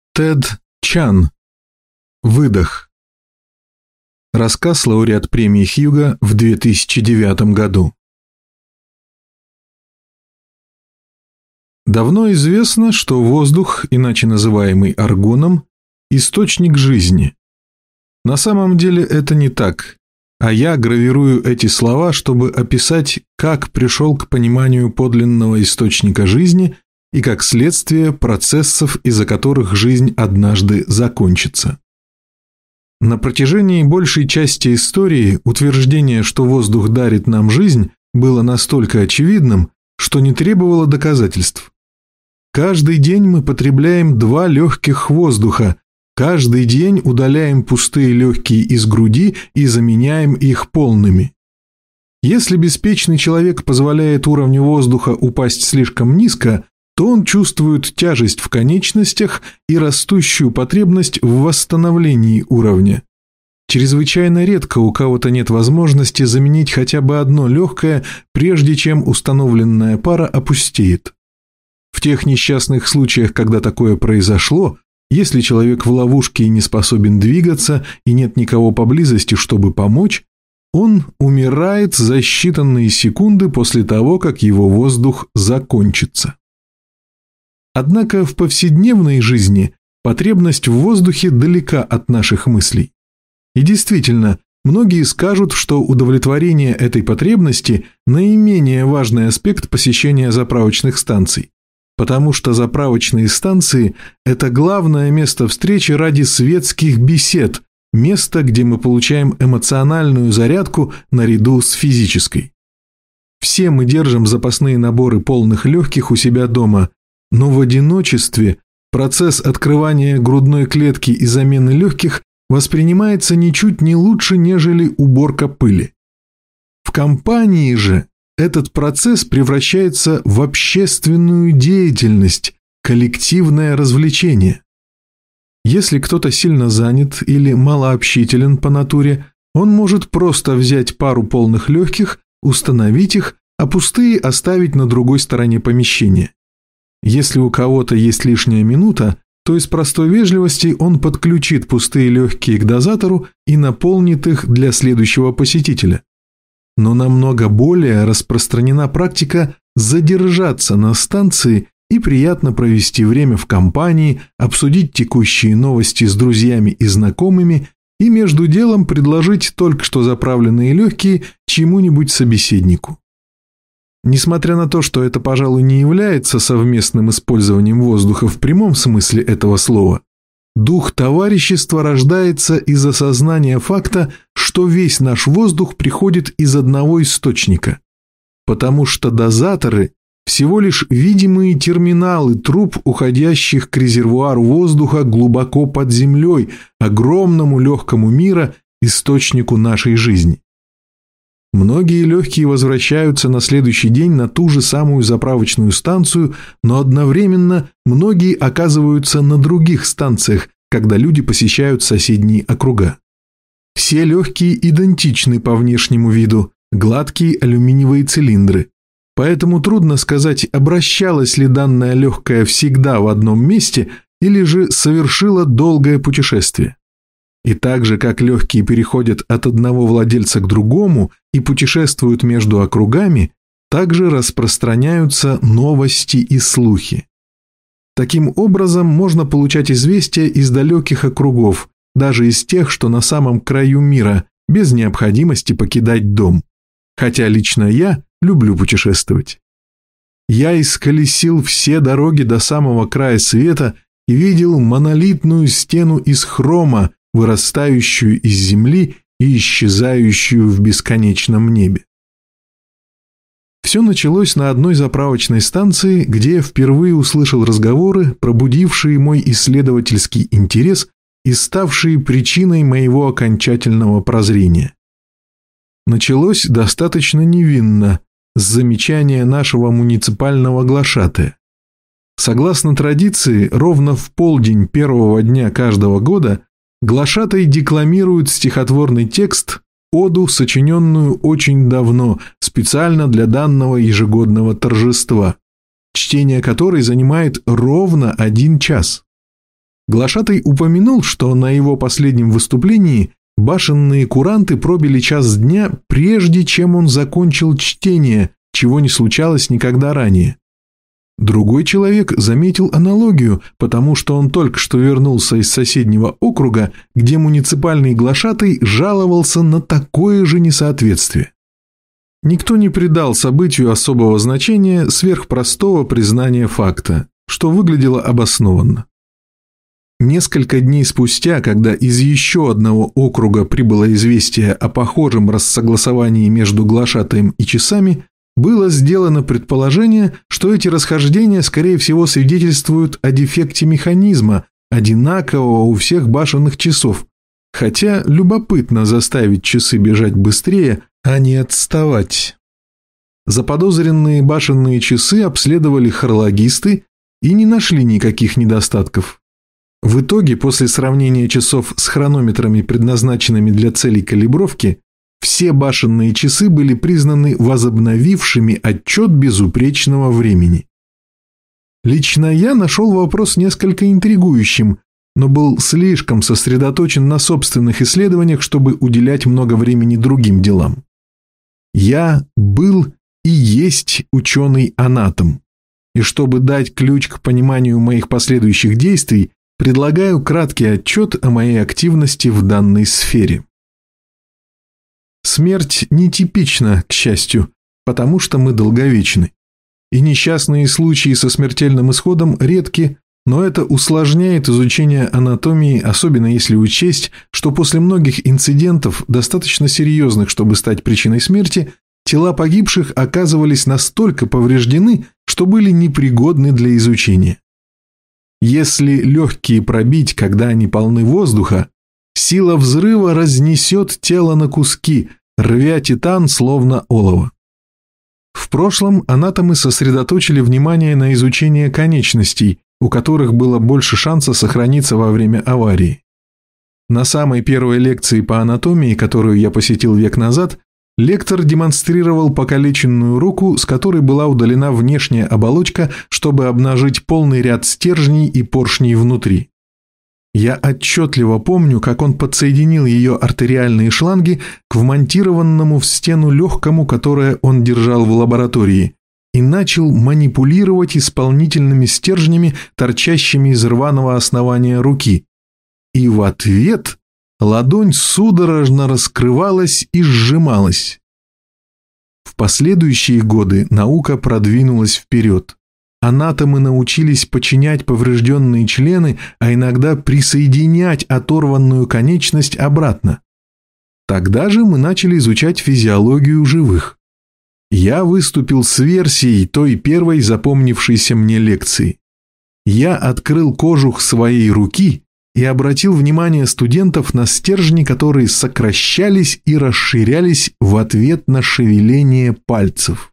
Тед Чан. Выдох. Рассказ лауреат премии Хьюга в 2009 году. Давно известно, что воздух, иначе называемый аргоном, источник жизни. На самом деле это не так, а я гравирую эти слова, чтобы описать, как пришел к пониманию подлинного источника жизни и как следствие процессов, из-за которых жизнь однажды закончится. На протяжении большей части истории утверждение, что воздух дарит нам жизнь, было настолько очевидным, что не требовало доказательств. Каждый день мы потребляем 2 легких воздуха, каждый день удаляем пустые легкие из груди и заменяем их полными. Если беспечный человек позволяет уровню воздуха упасть слишком низко, то он чувствует тяжесть в конечностях и растущую потребность в восстановлении уровня. Чрезвычайно редко у кого-то нет возможности заменить хотя бы одно легкое, прежде чем установленная пара опустеет. В тех несчастных случаях, когда такое произошло, если человек в ловушке и не способен двигаться, и нет никого поблизости, чтобы помочь, он умирает за считанные секунды после того, как его воздух закончится. Однако в повседневной жизни потребность в воздухе далека от наших мыслей. И действительно, многие скажут, что удовлетворение этой потребности – наименее важный аспект посещения заправочных станций, потому что заправочные станции – это главное место встречи ради светских бесед, место, где мы получаем эмоциональную зарядку наряду с физической. Все мы держим запасные наборы полных легких у себя дома, но в одиночестве процесс открывания грудной клетки и замены легких воспринимается ничуть не лучше, нежели уборка пыли. В компании же этот процесс превращается в общественную деятельность, коллективное развлечение. Если кто-то сильно занят или малообщителен по натуре, он может просто взять пару полных легких, установить их, а пустые оставить на другой стороне помещения. Если у кого-то есть лишняя минута, то из простой вежливости он подключит пустые легкие к дозатору и наполнит их для следующего посетителя. Но намного более распространена практика задержаться на станции и приятно провести время в компании, обсудить текущие новости с друзьями и знакомыми и между делом предложить только что заправленные легкие чему-нибудь собеседнику. Несмотря на то, что это, пожалуй, не является совместным использованием воздуха в прямом смысле этого слова, дух товарищества рождается из осознания факта, что весь наш воздух приходит из одного источника, потому что дозаторы – всего лишь видимые терминалы труб, уходящих к резервуару воздуха глубоко под землей, огромному легкому мира, источнику нашей жизни. Многие легкие возвращаются на следующий день на ту же самую заправочную станцию, но одновременно многие оказываются на других станциях, когда люди посещают соседние округа. Все легкие идентичны по внешнему виду, гладкие алюминиевые цилиндры. Поэтому трудно сказать, обращалась ли данная легкая всегда в одном месте или же совершила долгое путешествие. И так же, как легкие переходят от одного владельца к другому и путешествуют между округами, также распространяются новости и слухи. Таким образом, можно получать известия из далеких округов, даже из тех, что на самом краю мира, без необходимости покидать дом. Хотя лично я люблю путешествовать. Я исколесил все дороги до самого края света и видел монолитную стену из хрома, вырастающую из земли и исчезающую в бесконечном небе. Все началось на одной заправочной станции, где я впервые услышал разговоры, пробудившие мой исследовательский интерес и ставшие причиной моего окончательного прозрения. Началось достаточно невинно, с замечания нашего муниципального глашатая. Согласно традиции, ровно в полдень первого дня каждого года глашатай декламирует стихотворный текст, оду, сочиненную очень давно, специально для данного ежегодного торжества, чтение которой занимает ровно 1 час. Глашатай упомянул, что на его последнем выступлении башенные куранты пробили час дня, прежде чем он закончил чтение, чего не случалось никогда ранее. Другой человек заметил аналогию, потому что он только что вернулся из соседнего округа, где муниципальный глашатай жаловался на такое же несоответствие. Никто не придал событию особого значения сверх простого признания факта, что выглядело обоснованно. Несколько дней спустя, когда из еще одного округа прибыло известие о похожем рассогласовании между глашатаем и часами, было сделано предположение, что эти расхождения, скорее всего, свидетельствуют о дефекте механизма, одинакового у всех башенных часов, хотя любопытно заставить часы бежать быстрее, а не отставать. Заподозренные башенные часы обследовали хорологисты и не нашли никаких недостатков. В итоге, после сравнения часов с хронометрами, предназначенными для целей калибровки, все башенные часы были признаны возобновившими отчет безупречного времени. Лично я нашел вопрос несколько интригующим, но был слишком сосредоточен на собственных исследованиях, чтобы уделять много времени другим делам. Я был и есть ученый-анатом, и чтобы дать ключ к пониманию моих последующих действий, предлагаю краткий отчет о моей активности в данной сфере. Смерть нетипична, к счастью, потому что мы долговечны. И несчастные случаи со смертельным исходом редки, но это усложняет изучение анатомии, особенно если учесть, что после многих инцидентов, достаточно серьезных, чтобы стать причиной смерти, тела погибших оказывались настолько повреждены, что были непригодны для изучения. Если легкие пробить, когда они полны воздуха, сила взрыва разнесет тело на куски, рвя титан словно олово. В прошлом анатомы сосредоточили внимание на изучении конечностей, у которых было больше шанса сохраниться во время аварии. На самой первой лекции по анатомии, которую я посетил век назад, лектор демонстрировал покалеченную руку, с которой была удалена внешняя оболочка, чтобы обнажить полный ряд стержней и поршней внутри. Я отчетливо помню, как он подсоединил ее артериальные шланги к вмонтированному в стену легкому, которое он держал в лаборатории, и начал манипулировать исполнительными стержнями, торчащими из рваного основания руки. И в ответ ладонь судорожно раскрывалась и сжималась. В последующие годы наука продвинулась вперед. Анатомы научились подчинять поврежденные члены, а иногда присоединять оторванную конечность обратно. Тогда же мы начали изучать физиологию живых. Я выступил с версией той первой запомнившейся мне лекции. Я открыл кожух своей руки и обратил внимание студентов на стержни, которые сокращались и расширялись в ответ на шевеление пальцев.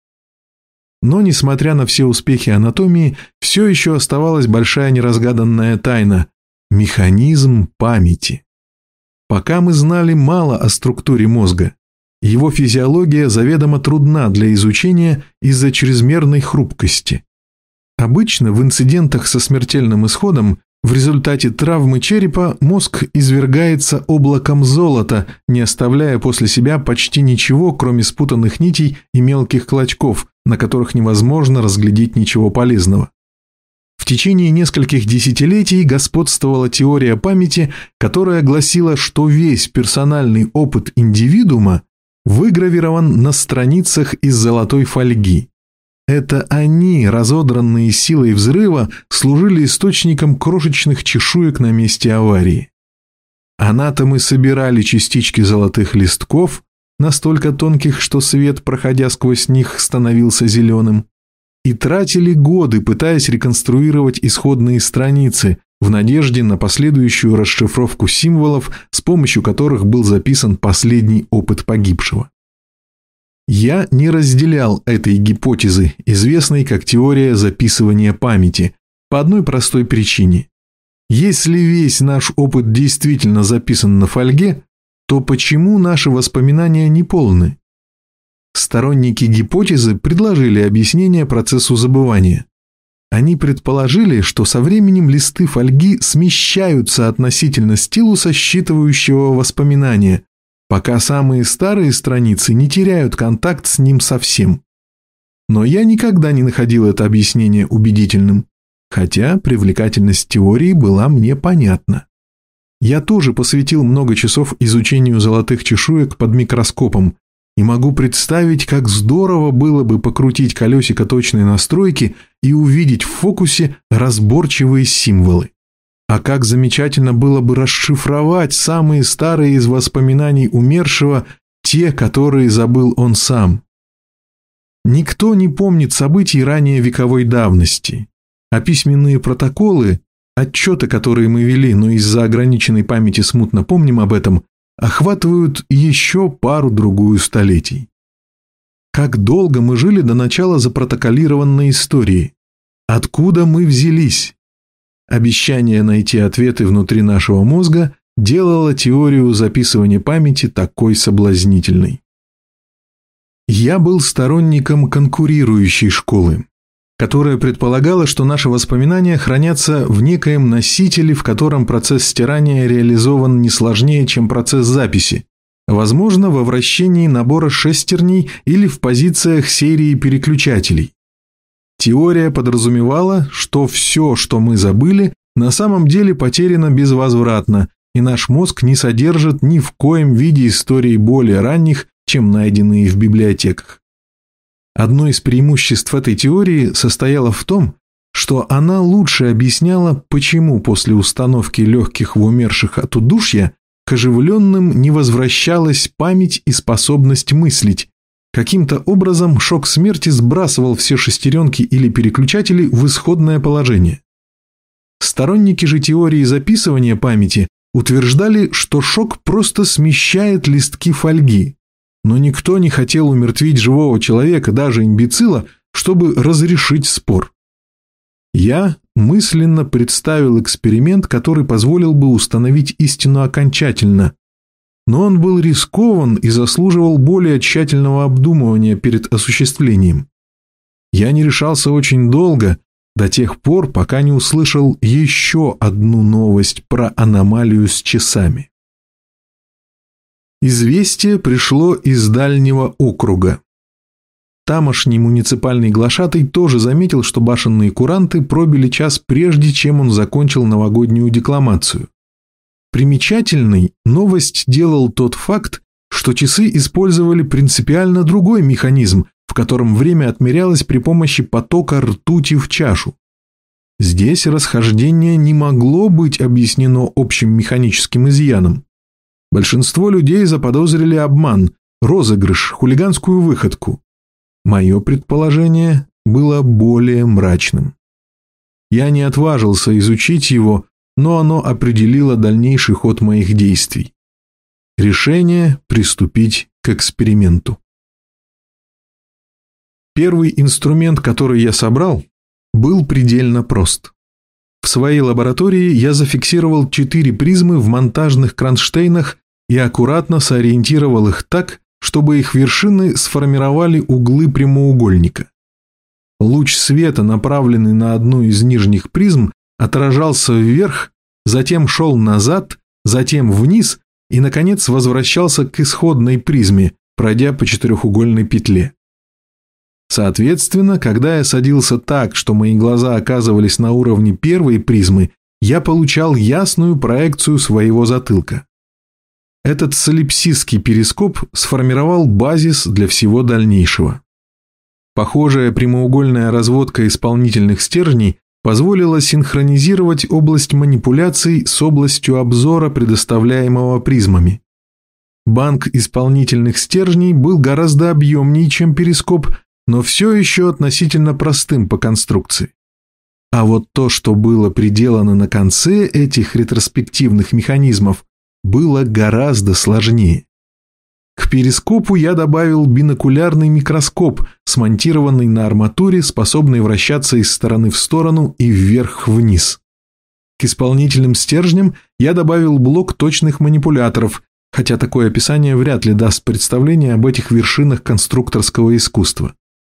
Но, несмотря на все успехи анатомии, все еще оставалась большая неразгаданная тайна – механизм памяти. Пока мы знали мало о структуре мозга. Его физиология заведомо трудна для изучения из-за чрезмерной хрупкости. Обычно в инцидентах со смертельным исходом в результате травмы черепа мозг извергается облаком золота, не оставляя после себя почти ничего, кроме спутанных нитей и мелких клочков, на которых невозможно разглядеть ничего полезного. В течение нескольких десятилетий господствовала теория памяти, которая гласила, что весь персональный опыт индивидуума выгравирован на страницах из золотой фольги. Это они, разодранные силой взрыва, служили источником крошечных чешуек на месте аварии. Анатомы собирали частички золотых листков, настолько тонких, что свет, проходя сквозь них, становился зеленым, и тратили годы, пытаясь реконструировать исходные страницы, в надежде на последующую расшифровку символов, с помощью которых был записан последний опыт погибшего. Я не разделял этой гипотезы, известной как теория записывания памяти, по одной простой причине. Если весь наш опыт действительно записан на фольге, то почему наши воспоминания не полны? Сторонники гипотезы предложили объяснение процессу забывания. Они предположили, что со временем листы фольги смещаются относительно стилуса, считывающего воспоминания, пока самые старые страницы не теряют контакт с ним совсем. Но я никогда не находил это объяснение убедительным, хотя привлекательность теории была мне понятна. Я тоже посвятил много часов изучению золотых чешуек под микроскопом и могу представить, как здорово было бы покрутить колесико точной настройки и увидеть в фокусе разборчивые символы. А как замечательно было бы расшифровать самые старые из воспоминаний умершего, те, которые забыл он сам. Никто не помнит событий ранее вековой давности, а письменные протоколы, отчеты, которые мы вели, но из-за ограниченной памяти смутно помним об этом, охватывают еще пару-другую столетий. Как долго мы жили до начала запротоколированной истории? Откуда мы взялись? Обещание найти ответы внутри нашего мозга делало теорию записывания памяти такой соблазнительной. Я был сторонником конкурирующей школы, которая предполагала, что наши воспоминания хранятся в некоем носителе, в котором процесс стирания реализован не сложнее, чем процесс записи, возможно, во вращении набора шестерней или в позициях серии переключателей. Теория подразумевала, что все, что мы забыли, на самом деле потеряно безвозвратно, и наш мозг не содержит ни в коем виде историй более ранних, чем найденные в библиотеках. Одно из преимуществ этой теории состояло в том, что она лучше объясняла, почему после установки легких в умерших от удушья к оживленным не возвращалась память и способность мыслить. Каким-то образом шок смерти сбрасывал все шестеренки или переключатели в исходное положение. Сторонники же теории записывания памяти утверждали, что шок просто смещает листки фольги. Но никто не хотел умертвить живого человека, даже имбецила, чтобы разрешить спор. Я мысленно представил эксперимент, который позволил бы установить истину окончательно. Но он был рискован и заслуживал более тщательного обдумывания перед осуществлением. Я не решался очень долго, до тех пор, пока не услышал еще одну новость про аномалию с часами. Известие пришло из дальнего округа. Тамошний муниципальный глашатай тоже заметил, что башенные куранты пробили час прежде, чем он закончил новогоднюю декламацию. Примечательной новость делал тот факт, что часы использовали принципиально другой механизм, в котором время отмерялось при помощи потока ртути в чашу. Здесь расхождение не могло быть объяснено общим механическим изъяном. Большинство людей заподозрили обман, розыгрыш, хулиганскую выходку. Мое предположение было более мрачным. Я не отважился изучить его, но оно определило дальнейший ход моих действий. Решение приступить к эксперименту. Первый инструмент, который я собрал, был предельно прост. В своей лаборатории я зафиксировал 4 призмы в монтажных кронштейнах и аккуратно сориентировал их так, чтобы их вершины сформировали углы прямоугольника. Луч света, направленный на одну из нижних призм, отражался вверх, затем шел назад, затем вниз и, наконец, возвращался к исходной призме, пройдя по четырехугольной петле. Соответственно, когда я садился так, что мои глаза оказывались на уровне первой призмы, я получал ясную проекцию своего затылка. Этот солипсистский перископ сформировал базис для всего дальнейшего. Похожая прямоугольная разводка исполнительных стержней позволила синхронизировать область манипуляций с областью обзора, предоставляемого призмами. Банк исполнительных стержней был гораздо объемнее, чем перископ, но все еще относительно простым по конструкции. А вот то, что было приделано на конце этих ретроспективных механизмов, было гораздо сложнее. К перископу я добавил бинокулярный микроскоп, смонтированный на арматуре, способный вращаться из стороны в сторону и вверх-вниз. К исполнительным стержням я добавил блок точных манипуляторов, хотя такое описание вряд ли даст представление об этих вершинах конструкторского искусства.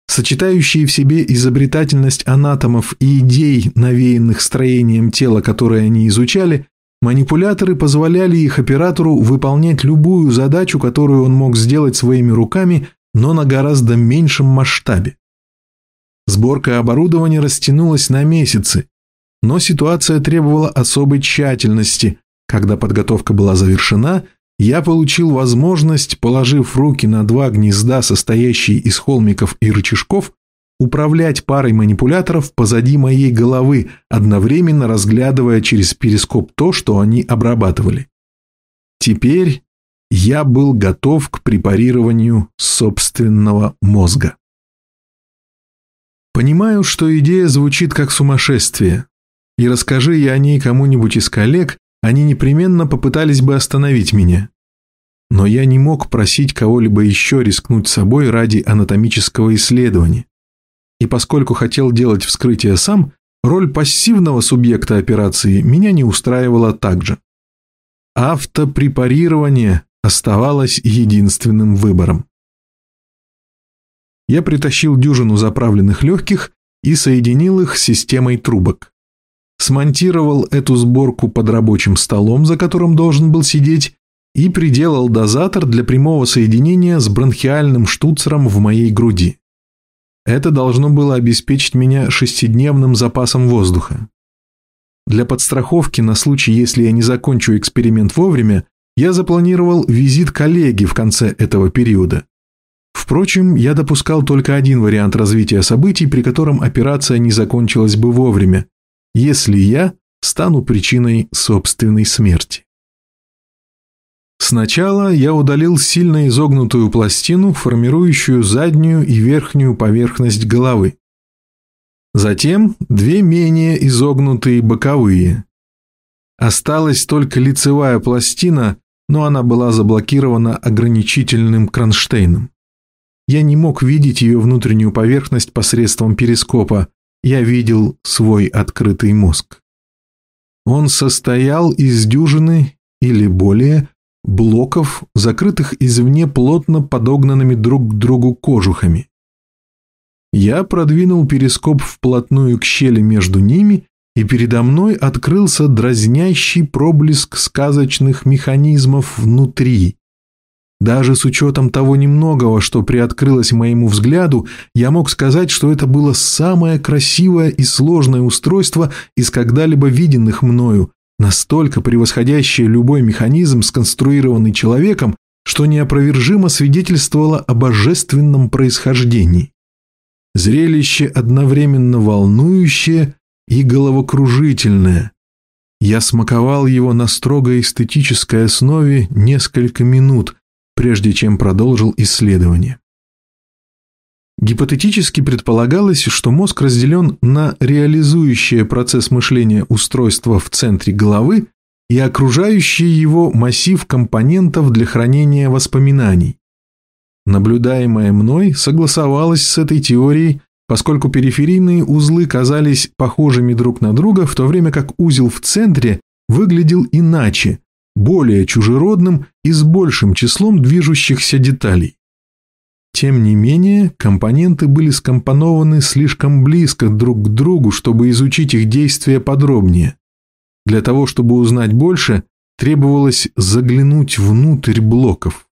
Сочетающие в себе изобретательность анатомов и идей, навеянных строением тела, которые они изучали, манипуляторы позволяли их оператору выполнять любую задачу, которую он мог сделать своими руками, но на гораздо меньшем масштабе. Сборка оборудования растянулась на месяцы, но ситуация требовала особой тщательности. Когда подготовка была завершена, я получил возможность, положив руки на 2 гнезда, состоящие из холмиков и рычажков, управлять парой манипуляторов позади моей головы, одновременно разглядывая через перископ то, что они обрабатывали. Теперь я был готов к препарированию собственного мозга. Понимаю, что идея звучит как сумасшествие, и расскажи я о ней кому-нибудь из коллег, они непременно попытались бы остановить меня. Но я не мог просить кого-либо еще рискнуть собой ради анатомического исследования. И поскольку хотел делать вскрытие сам, роль пассивного субъекта операции меня не устраивала также. Автопрепарирование оставалось единственным выбором. Я притащил дюжину заправленных легких и соединил их с системой трубок. Смонтировал эту сборку под рабочим столом, за которым должен был сидеть, и приделал дозатор для прямого соединения с бронхиальным штуцером в моей груди. Это должно было обеспечить меня 6-дневным запасом воздуха. Для подстраховки на случай, если я не закончу эксперимент вовремя, я запланировал визит коллеги в конце этого периода. Впрочем, я допускал только один вариант развития событий, при котором операция не закончилась бы вовремя, если я стану причиной собственной смерти. Сначала я удалил сильно изогнутую пластину, формирующую заднюю и верхнюю поверхность головы. Затем 2 менее изогнутые боковые. Осталась только лицевая пластина, но она была заблокирована ограничительным кронштейном. Я не мог видеть ее внутреннюю поверхность посредством перископа, я видел свой открытый мозг. Он состоял из дюжины или более блоков, закрытых извне плотно подогнанными друг к другу кожухами. Я продвинул перископ вплотную к щели между ними, и передо мной открылся дразнящий проблеск сказочных механизмов внутри. Даже с учетом того немногого, что приоткрылось моему взгляду, я мог сказать, что это было самое красивое и сложное устройство из когда-либо виденных мною, настолько превосходящее любой механизм, сконструированный человеком, что неопровержимо свидетельствовало о божественном происхождении. Зрелище одновременно волнующее и головокружительное. Я смаковал его на строго эстетической основе несколько минут, прежде чем продолжил исследование. Гипотетически предполагалось, что мозг разделен на реализующее процесс мышления устройство в центре головы и окружающий его массив компонентов для хранения воспоминаний. Наблюдаемое мной согласовалось с этой теорией, поскольку периферийные узлы казались похожими друг на друга, в то время как узел в центре выглядел иначе, более чужеродным и с большим числом движущихся деталей. Тем не менее, компоненты были скомпонованы слишком близко друг к другу, чтобы изучить их действия подробнее. Для того, чтобы узнать больше, требовалось заглянуть внутрь блоков.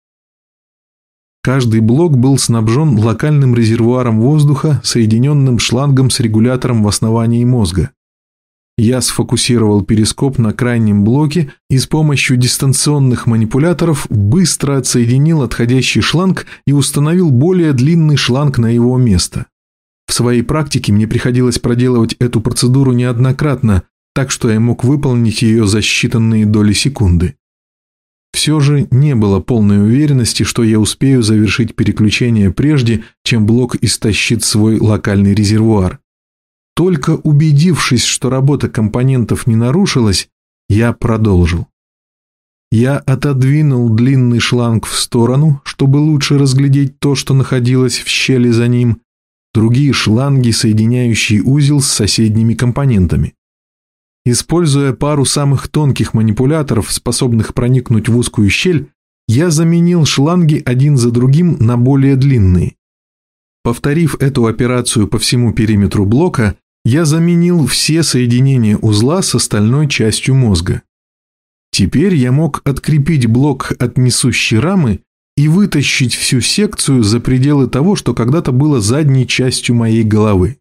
Каждый блок был снабжен локальным резервуаром воздуха, соединенным шлангом с регулятором в основании мозга. Я сфокусировал перископ на крайнем блоке и с помощью дистанционных манипуляторов быстро отсоединил отходящий шланг и установил более длинный шланг на его место. В своей практике мне приходилось проделывать эту процедуру неоднократно, так что я мог выполнить ее за считанные доли секунды. Все же не было полной уверенности, что я успею завершить переключение прежде, чем блок истощит свой локальный резервуар. Только убедившись, что работа компонентов не нарушилась, я продолжил. Я отодвинул длинный шланг в сторону, чтобы лучше разглядеть то, что находилось в щели за ним, другие шланги, соединяющие узел с соседними компонентами. Используя пару самых тонких манипуляторов, способных проникнуть в узкую щель, я заменил шланги один за другим на более длинные. Повторив эту операцию по всему периметру блока, я заменил все соединения узла с остальной частью мозга. Теперь я мог открепить блок от несущей рамы и вытащить всю секцию за пределы того, что когда-то было задней частью моей головы.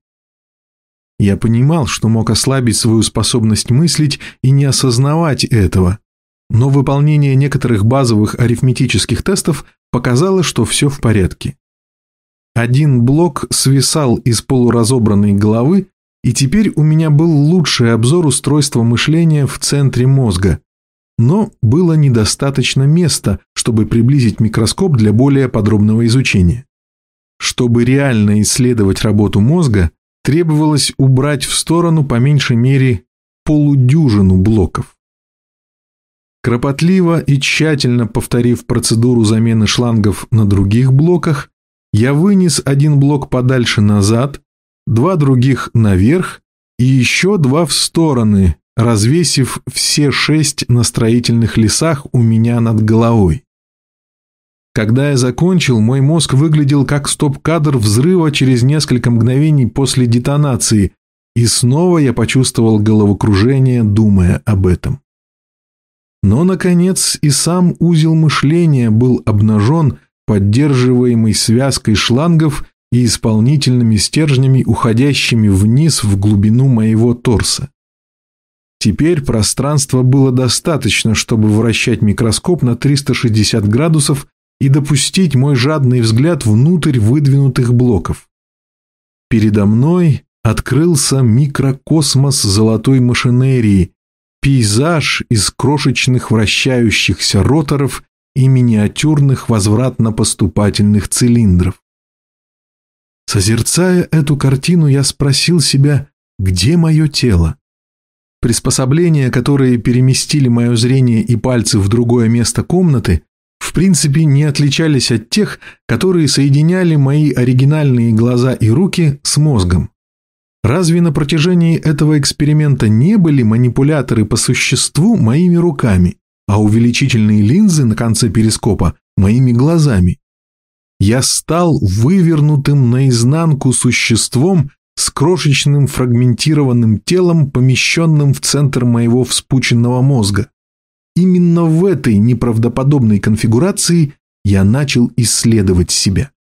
Я понимал, что мог ослабить свою способность мыслить и не осознавать этого, но выполнение некоторых базовых арифметических тестов показало, что все в порядке. Один блок свисал из полуразобранной головы, и теперь у меня был лучший обзор устройства мышления в центре мозга, но было недостаточно места, чтобы приблизить микроскоп для более подробного изучения. Чтобы реально исследовать работу мозга, требовалось убрать в сторону по меньшей мере полудюжину блоков. Кропотливо и тщательно повторив процедуру замены шлангов на других блоках, я вынес один блок подальше назад, два других наверх и еще два в стороны, развесив все 6 на строительных лесах у меня над головой. Когда я закончил, мой мозг выглядел как стоп-кадр взрыва через несколько мгновений после детонации, и снова я почувствовал головокружение, думая об этом. Но, наконец, и сам узел мышления был обнажен, поддерживаемый связкой шлангов и исполнительными стержнями, уходящими вниз в глубину моего торса. Теперь пространства было достаточно, чтобы вращать микроскоп на 360 градусов и допустить мой жадный взгляд внутрь выдвинутых блоков. Передо мной открылся микрокосмос золотой машинерии, пейзаж из крошечных вращающихся роторов и миниатюрных возвратно-поступательных цилиндров. Созерцая эту картину, я спросил себя, где мое тело? Приспособления, которые переместили мое зрение и пальцы в другое место комнаты, в принципе не отличались от тех, которые соединяли мои оригинальные глаза и руки с мозгом. Разве на протяжении этого эксперимента не были манипуляторы по существу моими руками, а увеличительные линзы на конце перископа моими глазами? Я стал вывернутым наизнанку существом с крошечным фрагментированным телом, помещенным в центр моего вспученного мозга. Именно в этой неправдоподобной конфигурации я начал исследовать себя.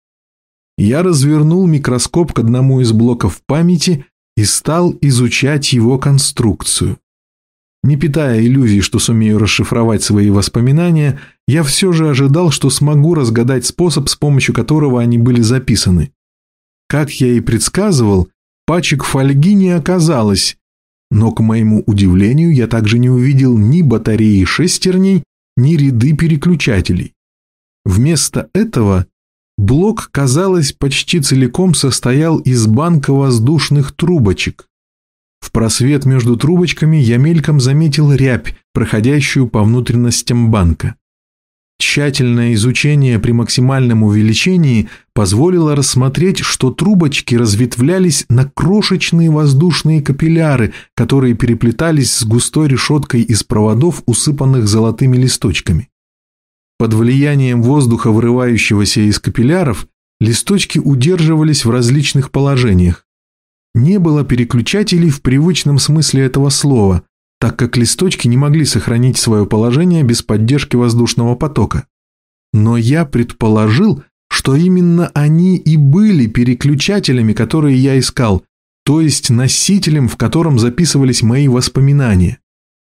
Я развернул микроскоп к одному из блоков памяти и стал изучать его конструкцию. Не питая иллюзий, что сумею расшифровать свои воспоминания, я все же ожидал, что смогу разгадать способ, с помощью которого они были записаны. Как я и предсказывал, пачек фольги не оказалось, но, к моему удивлению, я также не увидел ни батареи шестерней, ни ряды переключателей. Вместо этого блок, казалось, почти целиком состоял из банка воздушных трубочек. В просвет между трубочками я мельком заметил рябь, проходящую по внутренностям банка. Тщательное изучение при максимальном увеличении позволило рассмотреть, что трубочки разветвлялись на крошечные воздушные капилляры, которые переплетались с густой решеткой из проводов, усыпанных золотыми листочками. Под влиянием воздуха, вырывающегося из капилляров, листочки удерживались в различных положениях. Не было переключателей в привычном смысле этого слова, так как листочки не могли сохранить свое положение без поддержки воздушного потока. Но я предположил, что именно они и были переключателями, которые я искал, то есть носителем, в котором записывались мои воспоминания.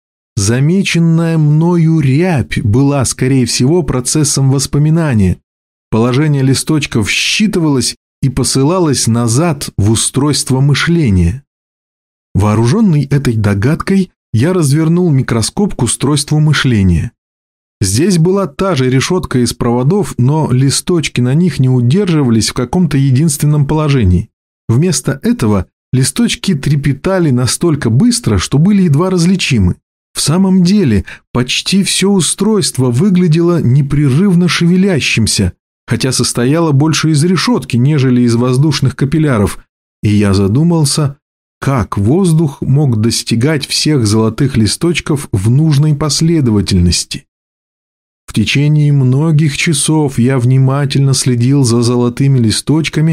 Замеченная мною рябь была, скорее всего, процессом воспоминания. Положение листочков считывалось и посылалось назад в устройство мышления. Вооруженный этой догадкой, я развернул микроскоп к устройству мышления. Здесь была та же решетка из проводов, но листочки на них не удерживались в каком-то единственном положении. Вместо этого листочки трепетали настолько быстро, что были едва различимы. В самом деле, почти все устройство выглядело непрерывно шевелящимся, хотя состояло больше из решетки, нежели из воздушных капилляров, и я задумался, как воздух мог достигать всех золотых листочков в нужной последовательности. В течение многих часов я внимательно следил за золотыми листочками,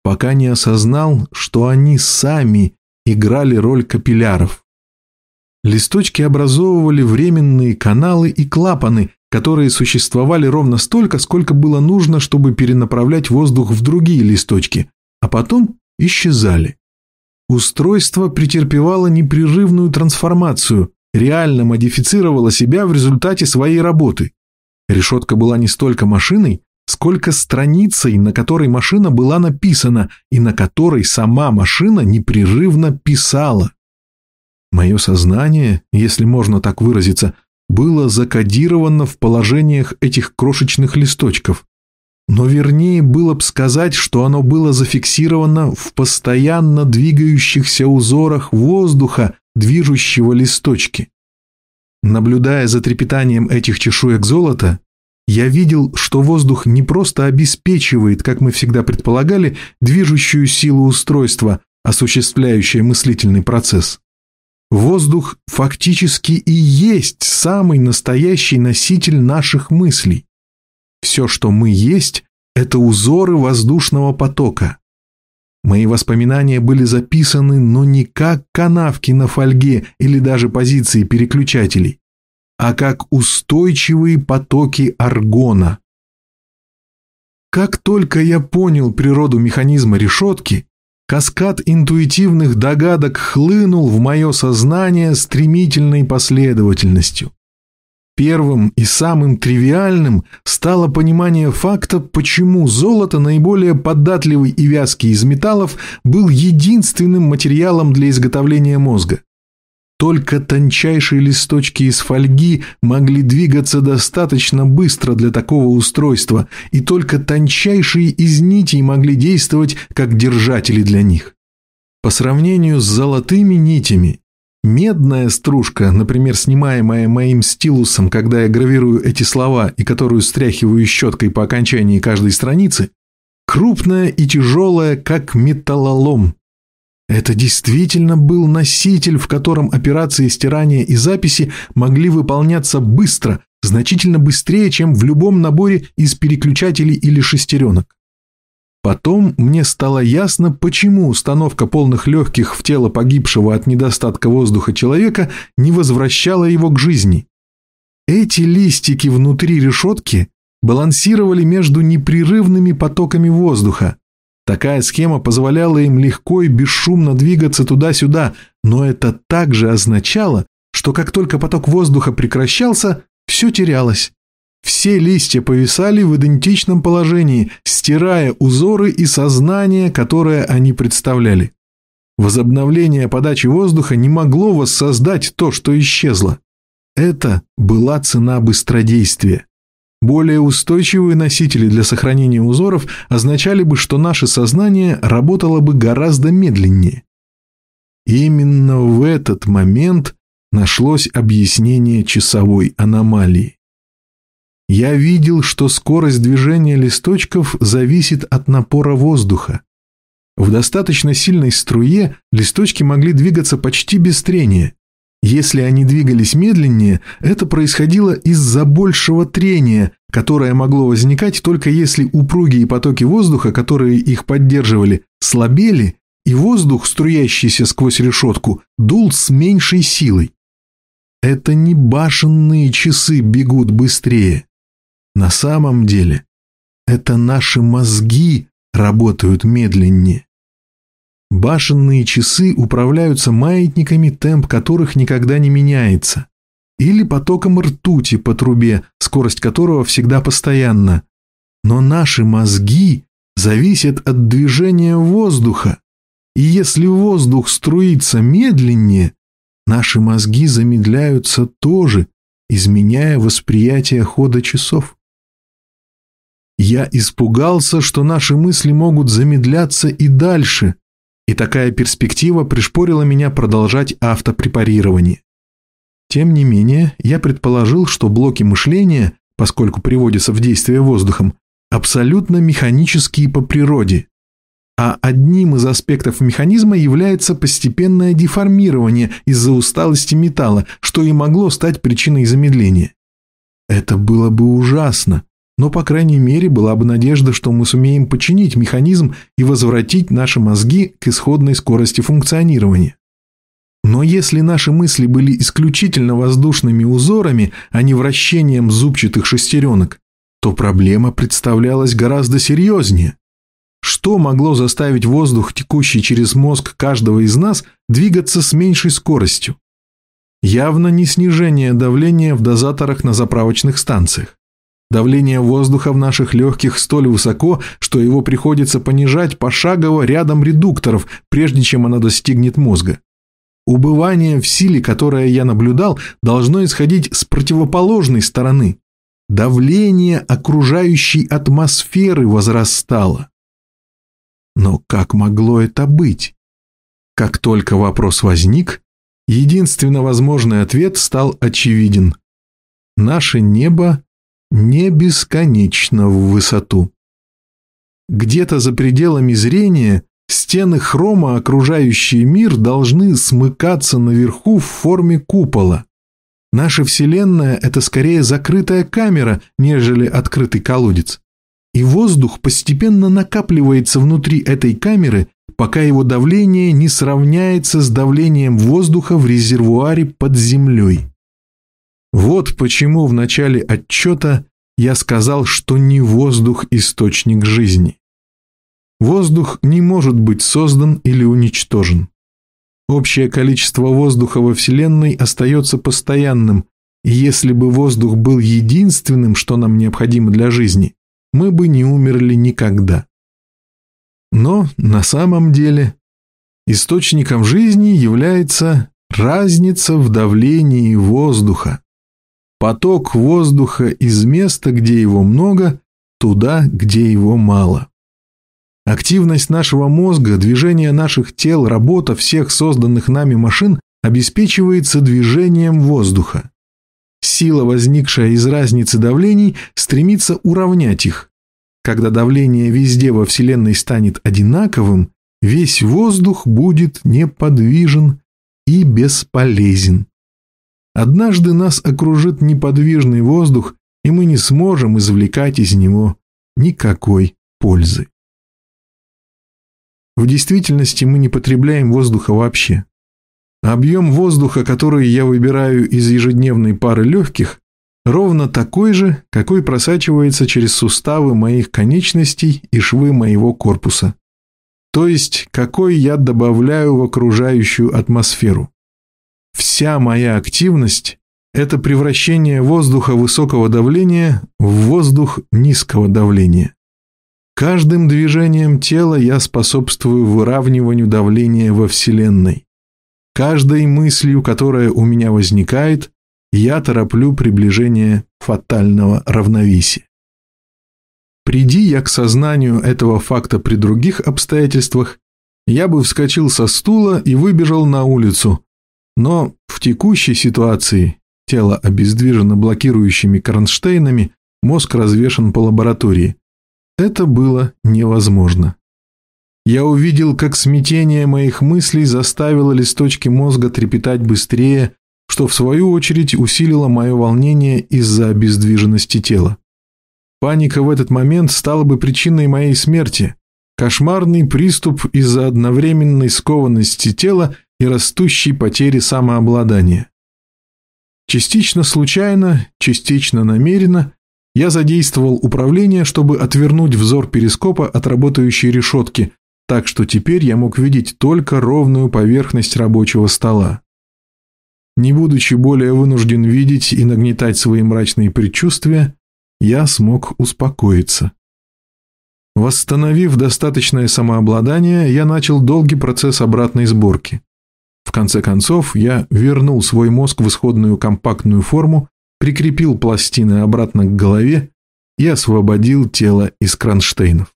пока не осознал, что они сами играли роль капилляров. Листочки образовывали временные каналы и клапаны, которые существовали ровно столько, сколько было нужно, чтобы перенаправлять воздух в другие листочки, а потом исчезали. Устройство претерпевало непрерывную трансформацию, реально модифицировало себя в результате своей работы. Решетка была не столько машиной, сколько страницей, на которой машина была написана и на которой сама машина непрерывно писала. Мое сознание, если можно так выразиться, было закодировано в положениях этих крошечных листочков. Но вернее было бы сказать, что оно было зафиксировано в постоянно двигающихся узорах воздуха, движущего листочки. Наблюдая за трепетанием этих чешуек золота, я видел, что воздух не просто обеспечивает, как мы всегда предполагали, движущую силу устройства, осуществляющее мыслительный процесс. Воздух фактически и есть самый настоящий носитель наших мыслей. Все, что мы есть, это узоры воздушного потока. Мои воспоминания были записаны, но не как канавки на фольге или даже позиции переключателей, а как устойчивые потоки аргона. Как только я понял природу механизма решетки, каскад интуитивных догадок хлынул в мое сознание стремительной последовательностью. Первым и самым тривиальным стало понимание факта, почему золото, наиболее податливый и вязкий из металлов, был единственным материалом для изготовления мозга. Только тончайшие листочки из фольги могли двигаться достаточно быстро для такого устройства, и только тончайшие из нитей могли действовать как держатели для них. По сравнению с золотыми нитями, медная стружка, например, снимаемая моим стилусом, когда я гравирую эти слова и которую стряхиваю щеткой по окончании каждой страницы, крупная и тяжелая, как металлолом. Это действительно был носитель, в котором операции стирания и записи могли выполняться быстро, значительно быстрее, чем в любом наборе из переключателей или шестеренок. Потом мне стало ясно, почему установка полных легких в тело погибшего от недостатка воздуха человека не возвращала его к жизни. Эти листики внутри решетки балансировали между непрерывными потоками воздуха. Такая схема позволяла им легко и бесшумно двигаться туда-сюда, но это также означало, что как только поток воздуха прекращался, все терялось. Все листья повисали в идентичном положении, стирая узоры и сознание, которое они представляли. Возобновление подачи воздуха не могло воссоздать то, что исчезло. Это была цена быстродействия. Более устойчивые носители для сохранения узоров означали бы, что наше сознание работало бы гораздо медленнее. Именно в этот момент нашлось объяснение часовой аномалии. Я видел, что скорость движения листочков зависит от напора воздуха. В достаточно сильной струе листочки могли двигаться почти без трения. Если они двигались медленнее, это происходило из-за большего трения, которое могло возникать только если упругие потоки воздуха, которые их поддерживали, слабели, и воздух, струящийся сквозь решетку, дул с меньшей силой. Это не башенные часы бегут быстрее. На самом деле, это наши мозги работают медленнее. Башенные часы управляются маятниками, темп которых никогда не меняется, или потоком ртути по трубе, скорость которого всегда постоянна. Но наши мозги зависят от движения воздуха, и если воздух струится медленнее, наши мозги замедляются тоже, изменяя восприятие хода часов. Я испугался, что наши мысли могут замедляться и дальше, и такая перспектива пришпорила меня продолжать автопрепарирование. Тем не менее, я предположил, что блоки мышления, поскольку приводятся в действие воздухом, абсолютно механические по природе, а одним из аспектов механизма является постепенное деформирование из-за усталости металла, что и могло стать причиной замедления. Это было бы ужасно, но, по крайней мере, была бы надежда, что мы сумеем починить механизм и возвратить наши мозги к исходной скорости функционирования. Но если наши мысли были исключительно воздушными узорами, а не вращением зубчатых шестеренок, то проблема представлялась гораздо серьезнее. Что могло заставить воздух, текущий через мозг каждого из нас, двигаться с меньшей скоростью? Явно не снижение давления в дозаторах на заправочных станциях. Давление воздуха в наших легких столь высоко, что его приходится понижать пошагово рядом редукторов, прежде чем оно достигнет мозга. Убывание в силе, которое я наблюдал, должно исходить с противоположной стороны. Давление окружающей атмосферы возрастало. Но как могло это быть? Как только вопрос возник, единственно возможный ответ стал очевиден. Наше небо не бесконечно в высоту. Где-то за пределами зрения стены хрома, окружающие мир, должны смыкаться наверху в форме купола. Наша Вселенная – это скорее закрытая камера, нежели открытый колодец. И воздух постепенно накапливается внутри этой камеры, пока его давление не сравняется с давлением воздуха в резервуаре под землей. Вот почему в начале отчета я сказал, что не воздух – источник жизни. Воздух не может быть создан или уничтожен. Общее количество воздуха во Вселенной остается постоянным, и если бы воздух был единственным, что нам необходимо для жизни, мы бы не умерли никогда. Но на самом деле источником жизни является разница в давлении воздуха. Поток воздуха из места, где его много, туда, где его мало. Активность нашего мозга, движение наших тел, работа всех созданных нами машин обеспечивается движением воздуха. Сила, возникшая из разницы давлений, стремится уравнять их. Когда давление везде во Вселенной станет одинаковым, весь воздух будет неподвижен и бесполезен. Однажды нас окружит неподвижный воздух, и мы не сможем извлекать из него никакой пользы. В действительности мы не потребляем воздуха вообще. Объем воздуха, который я выбираю из ежедневной пары легких, ровно такой же, какой просачивается через суставы моих конечностей и швы моего корпуса. То есть, какой я добавляю в окружающую атмосферу. Вся моя активность – это превращение воздуха высокого давления в воздух низкого давления. Каждым движением тела я способствую выравниванию давления во Вселенной. Каждой мыслью, которая у меня возникает, я тороплю приближение фатального равновесия. Приди я к сознанию этого факта при других обстоятельствах, я бы вскочил со стула и выбежал на улицу, но в текущей ситуации тело обездвижено блокирующими кронштейнами, мозг развешан по лаборатории. Это было невозможно. Я увидел, как смятение моих мыслей заставило листочки мозга трепетать быстрее, что в свою очередь усилило мое волнение из-за обездвиженности тела. Паника в этот момент стала бы причиной моей смерти, кошмарный приступ из-за одновременной скованности тела и растущей потери самообладания. Частично случайно, частично намеренно я задействовал управление, чтобы отвернуть взор перископа от работающей решетки, так что теперь я мог видеть только ровную поверхность рабочего стола. Не будучи более вынужден видеть и нагнетать свои мрачные предчувствия, я смог успокоиться. Восстановив достаточное самообладание, я начал долгий процесс обратной сборки. В конце концов, я вернул свой мозг в исходную компактную форму, прикрепил пластины обратно к голове и освободил тело из кронштейнов.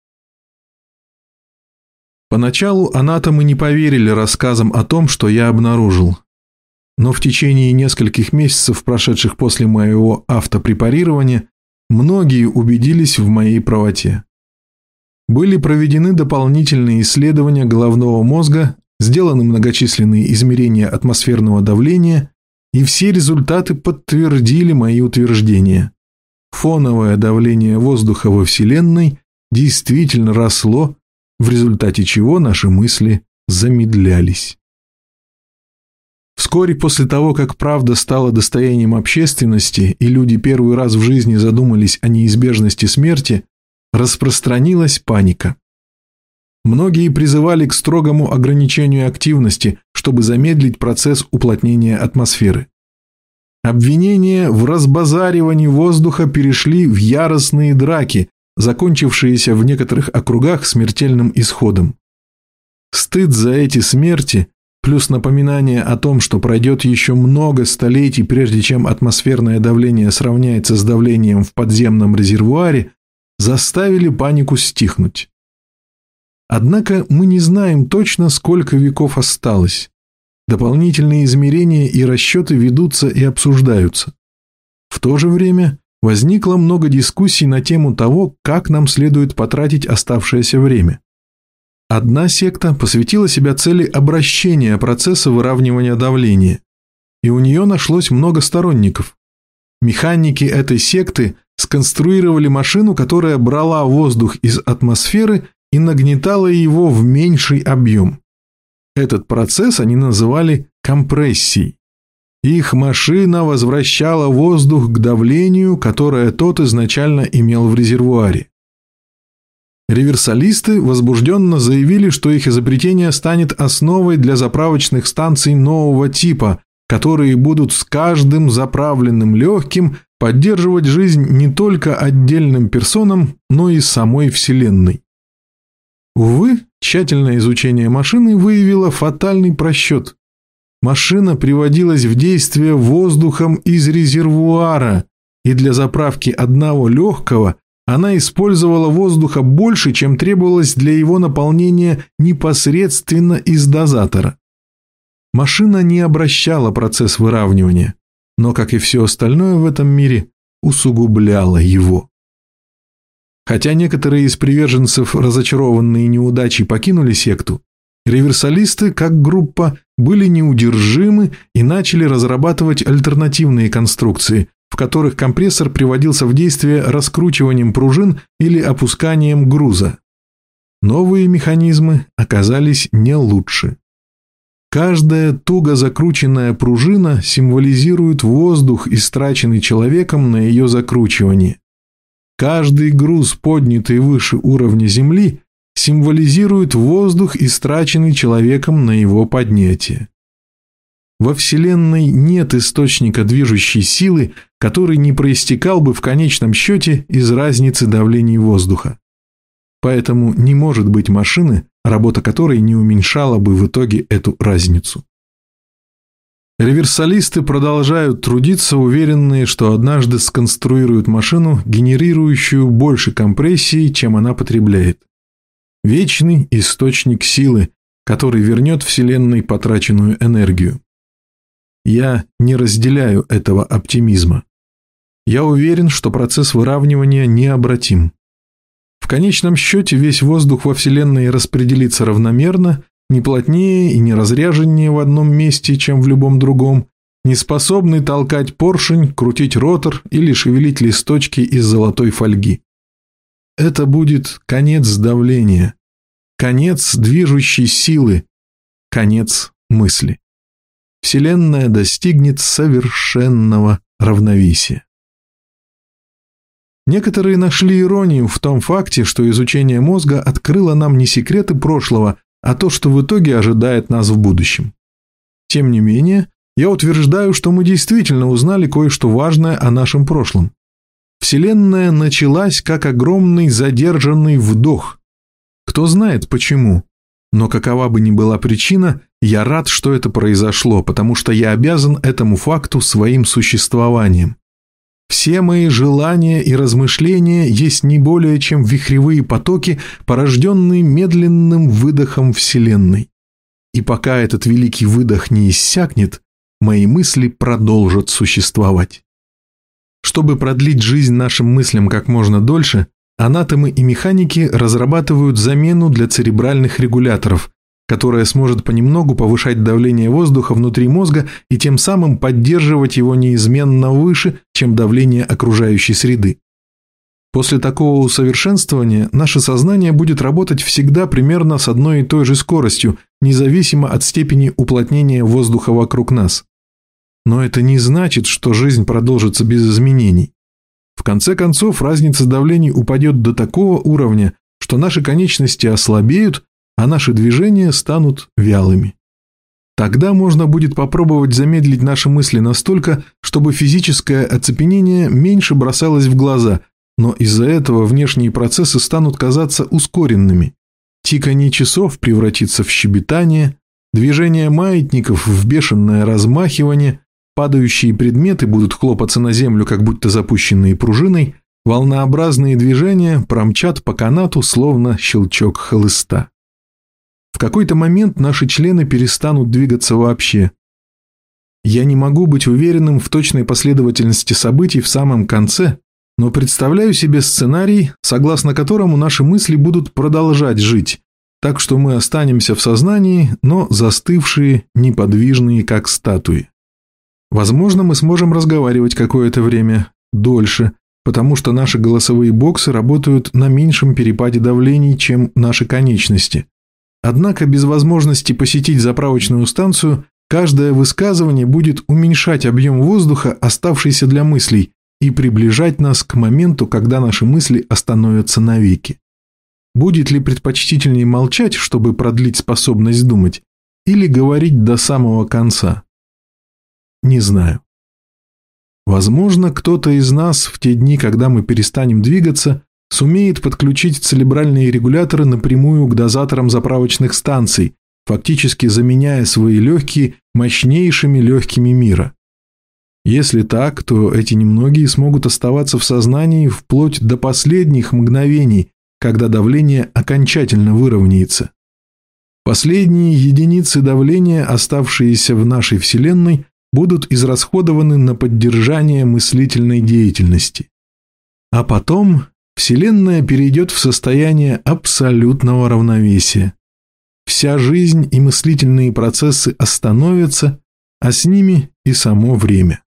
Поначалу анатомы не поверили рассказам о том, что я обнаружил. Но в течение нескольких месяцев, прошедших после моего автопрепарирования, многие убедились в моей правоте. Были проведены дополнительные исследования головного мозга, сделаны многочисленные измерения атмосферного давления, и все результаты подтвердили мои утверждения. фоновое давление воздуха во Вселенной действительно росло, в результате чего наши мысли замедлялись. Вскоре после того, как правда стала достоянием общественности и люди первый раз в жизни задумались о неизбежности смерти, распространилась паника. Многие призывали к строгому ограничению активности, чтобы замедлить процесс уплотнения атмосферы. Обвинения в разбазаривании воздуха перешли в яростные драки, закончившиеся в некоторых округах смертельным исходом. Стыд за эти смерти, плюс напоминание о том, что пройдет еще много столетий, прежде чем атмосферное давление сравняется с давлением в подземном резервуаре, заставили панику стихнуть. Однако мы не знаем точно, сколько веков осталось. Дополнительные измерения и расчеты ведутся и обсуждаются. В то же время возникло много дискуссий на тему того, как нам следует потратить оставшееся время. Одна секта посвятила себя цели обращения процесса выравнивания давления, и у нее нашлось много сторонников. Механики этой секты сконструировали машину, которая брала воздух из атмосферы и нагнетала его в меньший объем. Этот процесс они называли компрессией. Их машина возвращала воздух к давлению, которое тот изначально имел в резервуаре. Реверсалисты возбужденно заявили, что их изобретение станет основой для заправочных станций нового типа, которые будут с каждым заправленным легким поддерживать жизнь не только отдельным персонам, но и самой Вселенной. Увы, тщательное изучение машины выявило фатальный просчет. Машина приводилась в действие воздухом из резервуара, и для заправки одного легкого она использовала воздуха больше, чем требовалось для его наполнения непосредственно из дозатора. Машина не обращала процесс выравнивания, но, как и все остальное в этом мире, усугубляла его. Хотя некоторые из приверженцев, разочарованные неудачей, покинули секту, реверсалисты, как группа, были неудержимы и начали разрабатывать альтернативные конструкции, в которых компрессор приводился в действие раскручиванием пружин или опусканием груза. Новые механизмы оказались не лучше. Каждая туго закрученная пружина символизирует воздух, истраченный человеком на ее закручивание. Каждый груз, поднятый выше уровня Земли, символизирует воздух, истраченный человеком на его поднятие. Во Вселенной нет источника движущей силы, который не проистекал бы в конечном счете из разницы давлений воздуха. Поэтому не может быть машины, работа которой не уменьшала бы в итоге эту разницу. Реверсалисты продолжают трудиться, уверенные, что однажды сконструируют машину, генерирующую больше компрессии, чем она потребляет. Вечный источник силы, который вернет Вселенной потраченную энергию. Я не разделяю этого оптимизма. Я уверен, что процесс выравнивания необратим. В конечном счете весь воздух во Вселенной распределится равномерно, не плотнее и не разряженнее в одном месте, чем в любом другом, не способный толкать поршень, крутить ротор или шевелить листочки из золотой фольги. Это будет конец давления, конец движущей силы, конец мысли. Вселенная достигнет совершенного равновесия. Некоторые нашли иронию в том факте, что изучение мозга открыло нам не секреты прошлого, а то, что в итоге ожидает нас в будущем. Тем не менее, я утверждаю, что мы действительно узнали кое-что важное о нашем прошлом. Вселенная началась как огромный задержанный вдох. Кто знает почему, но какова бы ни была причина, я рад, что это произошло, потому что я обязан этому факту своим существованием. Все мои желания и размышления есть не более чем вихревые потоки, порожденные медленным выдохом Вселенной. И пока этот великий выдох не иссякнет, мои мысли продолжат существовать. Чтобы продлить жизнь нашим мыслям как можно дольше, анатомы и механики разрабатывают замену для церебральных регуляторов, которая сможет понемногу повышать давление воздуха внутри мозга и тем самым поддерживать его неизменно выше, чем давление окружающей среды. После такого усовершенствования наше сознание будет работать всегда примерно с одной и той же скоростью, независимо от степени уплотнения воздуха вокруг нас. Но это не значит, что жизнь продолжится без изменений. В конце концов, разница давлений упадет до такого уровня, что наши конечности ослабеют, а наши движения станут вялыми. Тогда можно будет попробовать замедлить наши мысли настолько, чтобы физическое оцепенение меньше бросалось в глаза, но из-за этого внешние процессы станут казаться ускоренными. Тиканье часов превратится в щебетание, движение маятников в бешеное размахивание, падающие предметы будут хлопаться на землю, как будто запущенные пружиной, волнообразные движения промчат по канату, словно щелчок хлыста. В какой-то момент наши члены перестанут двигаться вообще. Я не могу быть уверенным в точной последовательности событий в самом конце, но представляю себе сценарий, согласно которому наши мысли будут продолжать жить, так что мы останемся в сознании, но застывшие, неподвижные, как статуи. Возможно, мы сможем разговаривать какое-то время, дольше, потому что наши голосовые боксы работают на меньшем перепаде давлений, чем наши конечности. Однако без возможности посетить заправочную станцию, каждое высказывание будет уменьшать объем воздуха, оставшийся для мыслей, и приближать нас к моменту, когда наши мысли остановятся навеки. Будет ли предпочтительнее молчать, чтобы продлить способность думать, или говорить до самого конца? Не знаю. Возможно, кто-то из нас в те дни, когда мы перестанем двигаться, сумеет подключить церебральные регуляторы напрямую к дозаторам заправочных станций, фактически заменяя свои легкие мощнейшими легкими мира. Если так, то эти немногие смогут оставаться в сознании вплоть до последних мгновений, когда давление окончательно выровняется. Последние единицы давления, оставшиеся в нашей Вселенной, будут израсходованы на поддержание мыслительной деятельности. А потом Вселенная перейдет в состояние абсолютного равновесия. Вся жизнь и мыслительные процессы остановятся, а с ними и само время.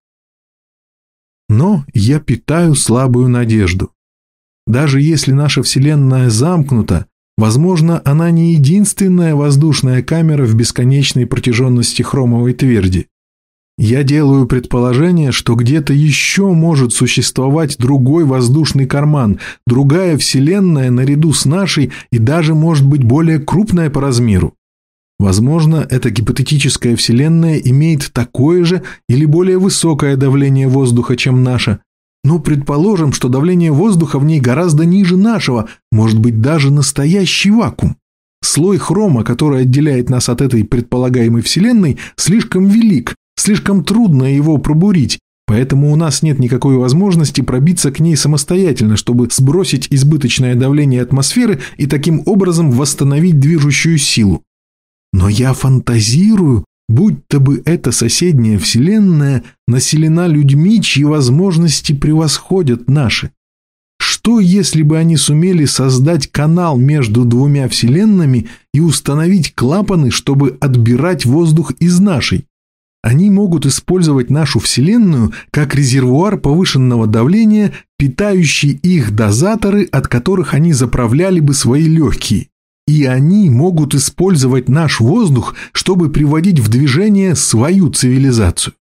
Но я питаю слабую надежду. Даже если наша Вселенная замкнута, возможно, она не единственная воздушная камера в бесконечной протяженности хромовой тверди. Я делаю предположение, что где-то еще может существовать другой воздушный карман, другая Вселенная наряду с нашей и даже, может быть, более крупная по размеру. Возможно, эта гипотетическая Вселенная имеет такое же или более высокое давление воздуха, чем наша. Но предположим, что давление воздуха в ней гораздо ниже нашего, может быть, даже настоящий вакуум. Слой хрома, который отделяет нас от этой предполагаемой Вселенной, слишком велик, слишком трудно его пробурить, поэтому у нас нет никакой возможности пробиться к ней самостоятельно, чтобы сбросить избыточное давление атмосферы и таким образом восстановить движущую силу. Но я фантазирую, будто бы эта соседняя Вселенная населена людьми, чьи возможности превосходят наши. Что, если бы они сумели создать канал между двумя Вселенными и установить клапаны, чтобы отбирать воздух из нашей? Они могут использовать нашу Вселенную как резервуар повышенного давления, питающий их дозаторы, от которых они заправляли бы свои легкие. И они могут использовать наш воздух, чтобы приводить в движение свою цивилизацию.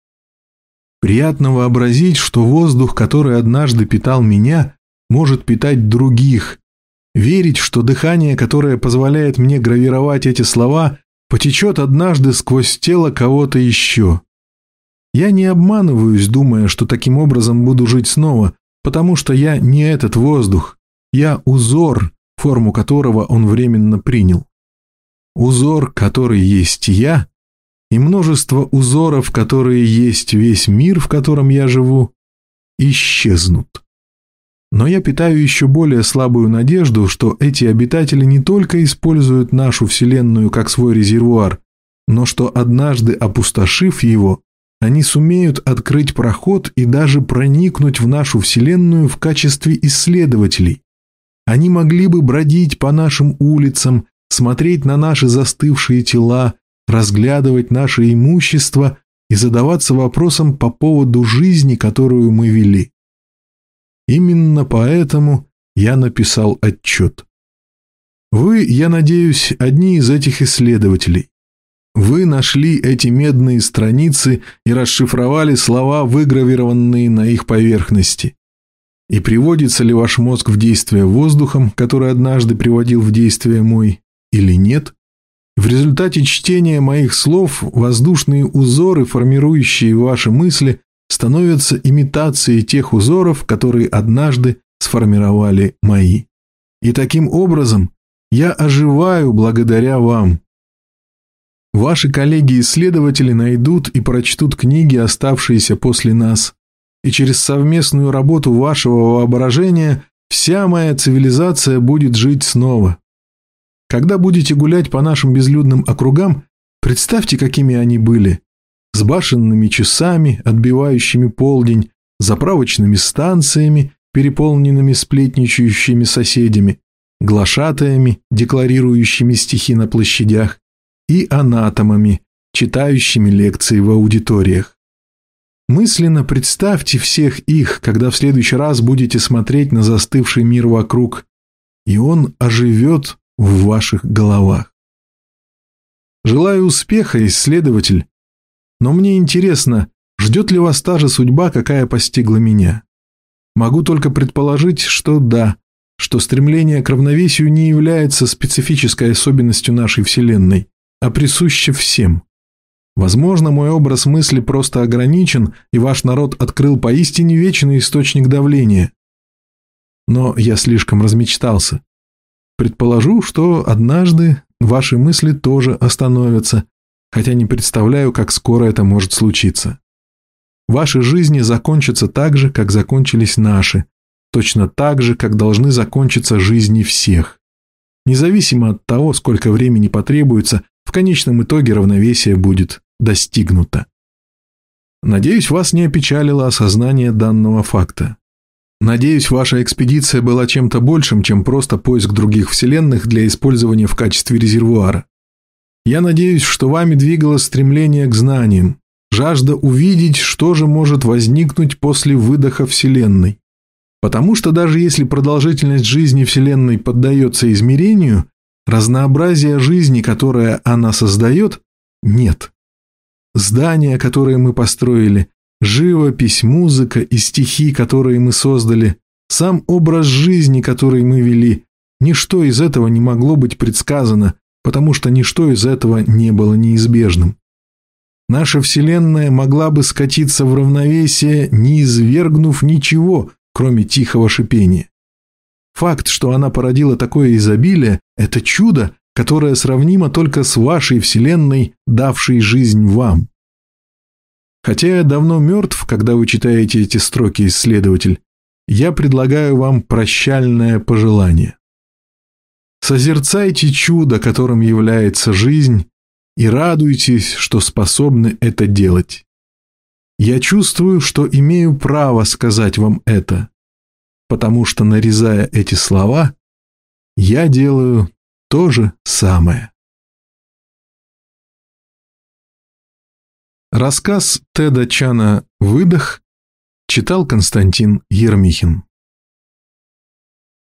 Приятно вообразить, что воздух, который однажды питал меня, может питать других. Верить, что дыхание, которое позволяет мне гравировать эти слова, потечет однажды сквозь тело кого-то еще. Я не обманываюсь, думая, что таким образом буду жить снова, потому что я не этот воздух, я узор, форму которого он временно принял. Узор, который есть я, и множество узоров, которые есть весь мир, в котором я живу, исчезнут. Но я питаю еще более слабую надежду, что эти обитатели не только используют нашу Вселенную как свой резервуар, но что однажды, опустошив его, они сумеют открыть проход и даже проникнуть в нашу Вселенную в качестве исследователей. Они могли бы бродить по нашим улицам, смотреть на наши застывшие тела, разглядывать наше имущество и задаваться вопросом по поводу жизни, которую мы вели. Именно поэтому я написал отчет. Вы, я надеюсь, одни из этих исследователей. Вы нашли эти медные страницы и расшифровали слова, выгравированные на их поверхности. И приводится ли ваш мозг в действие воздухом, который однажды приводил в действие мой, или нет? В результате чтения моих слов воздушные узоры, формирующие ваши мысли, становятся имитацией тех узоров, которые однажды сформировали мои. И таким образом я оживаю благодаря вам. Ваши коллеги-исследователи найдут и прочтут книги, оставшиеся после нас, и через совместную работу вашего воображения вся моя цивилизация будет жить снова. Когда будете гулять по нашим безлюдным округам, представьте, какими они были. С башенными часами, отбивающими полдень, заправочными станциями, переполненными сплетничающими соседями, глашатаями, декларирующими стихи на площадях, и анатомами, читающими лекции в аудиториях. Мысленно представьте всех их, когда в следующий раз будете смотреть на застывший мир вокруг, и он оживет в ваших головах. Желаю успеха, исследователь, но мне интересно, ждет ли вас та же судьба, какая постигла меня? Могу только предположить, что да, что стремление к равновесию не является специфической особенностью нашей Вселенной, а присуще всем. Возможно, мой образ мысли просто ограничен, и ваш народ открыл поистине вечный источник давления. Но я слишком размечтался. Предположу, что однажды ваши мысли тоже остановятся, хотя не представляю, как скоро это может случиться. Ваши жизни закончатся так же, как закончились наши, точно так же, как должны закончиться жизни всех. Независимо от того, сколько времени потребуется, в конечном итоге равновесие будет достигнуто. Надеюсь, вас не опечалило осознание данного факта. Надеюсь, ваша экспедиция была чем-то большим, чем просто поиск других вселенных для использования в качестве резервуара. Я надеюсь, что вами двигало стремление к знаниям, жажда увидеть, что же может возникнуть после выдоха Вселенной. Потому что даже если продолжительность жизни Вселенной поддается измерению, разнообразия жизни, которое она создает, нет. Здания, которые мы построили, живопись, музыка и стихи, которые мы создали, сам образ жизни, который мы вели, ничто из этого не могло быть предсказано, потому что ничто из этого не было неизбежным. Наша Вселенная могла бы скатиться в равновесие, не извергнув ничего, кроме тихого шипения. Факт, что она породила такое изобилие, это чудо, которое сравнимо только с вашей Вселенной, давшей жизнь вам. Хотя я давно мертв, когда вы читаете эти строки, исследователь, я предлагаю вам прощальное пожелание. Созерцайте чудо, которым является жизнь, и радуйтесь, что способны это делать. Я чувствую, что имею право сказать вам это, потому что, нарезая эти слова, я делаю то же самое. Рассказ Теда Чана «Выдох» читал Константин Ермихин.